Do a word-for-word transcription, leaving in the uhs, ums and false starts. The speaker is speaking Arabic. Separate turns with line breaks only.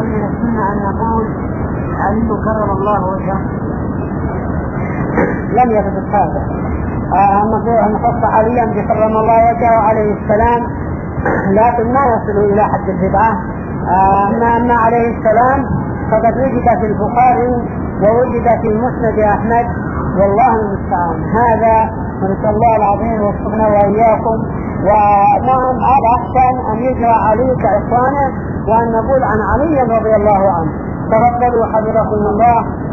من السنة أن نقول علي كرم الله وجهه؟
لم يثبت هذا. أن نخص عليا بكرم الله وجهه عليه السلام، لكن ما يصل إلى حد البدعة. أما أن عليه السلام فقد وجد في البخاري ووجد في مسند أحمد، والله المستعان. هذا ونسأل الله العظيم وفقنا وإياكم. ونعم هذا أحسن أن يجرى علي كإخوانه وأن نقول عن علي رضي الله عنه. تفضلوا حفظكم الله.